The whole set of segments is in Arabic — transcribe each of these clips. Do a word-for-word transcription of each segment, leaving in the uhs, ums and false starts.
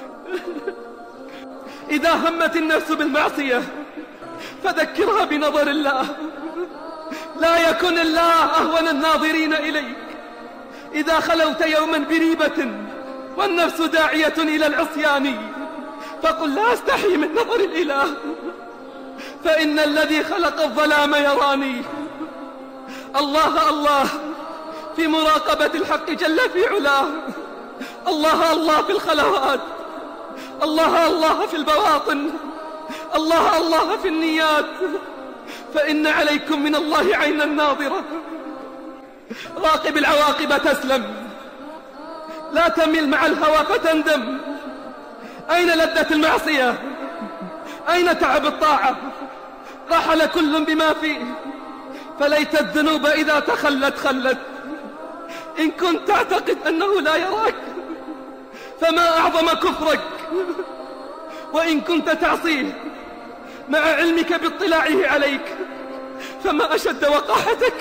إذا همت النفس بالمعصية فذكرها بنظر الله، لا يكن الله أهون الناظرين إليك. إذا خلوت يوما بريبة والنفس داعية إلى العصيان فقل لا أستحي من نظر الإله، فإن الذي خلق الظلام يراني. الله الله في مراقبة الحق جل في علاه، الله الله في الخلوات، الله الله في البواطن، الله الله في النيات، فإن عليكم من الله عينا ناظرة. راقب العواقب تسلم، لا تمل مع الهوى فتندم. أين لذة المعصية؟ أين تعب الطاعة؟ رحل كل بما فيه، فليت الذنوب إذا تخلت خلت. إن كنت تعتقد أنه لا يراك فما أعظم كفرك، وإن كنت تعصيه مع علمك باطلاعه عليك فما أشد وقاحتك،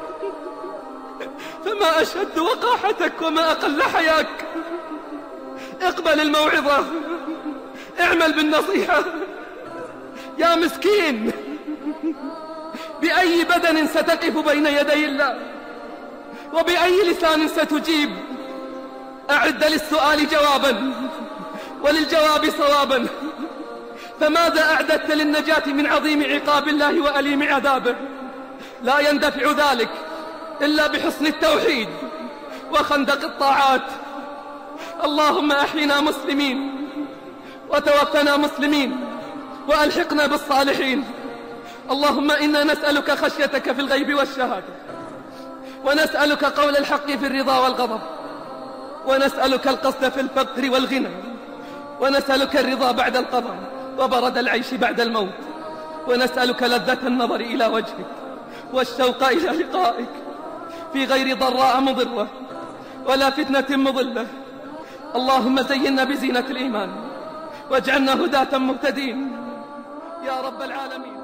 فما أشد وقاحتك وما أقل حياك. اقبل الموعظة، اعمل بالنصيحة. يا مسكين، بأي بدن ستقف بين يدي الله؟ وبأي لسان ستجيب؟ أعد للسؤال جوابا وللجواب صوابا. فماذا أعددت للنجاة من عظيم عقاب الله وأليم عذابه؟ لا يندفع ذلك إلا بحسن التوحيد وخندق الطاعات. اللهم أحينا مسلمين وتوفنا مسلمين وألحقنا بالصالحين. اللهم إنا نسألك خشيتك في الغيب والشهادة، ونسألك قول الحق في الرضا والغضب، ونسألك القصد في الفقر والغنى، ونسألك الرضا بعد القضاء وبرد العيش بعد الموت، ونسألك لذة النظر إلى وجهك والشوق إلى لقائك في غير ضراء مضرة ولا فتنة مضلة. اللهم زينا بزينة الإيمان واجعلنا هداة مهتدين يا رب العالمين.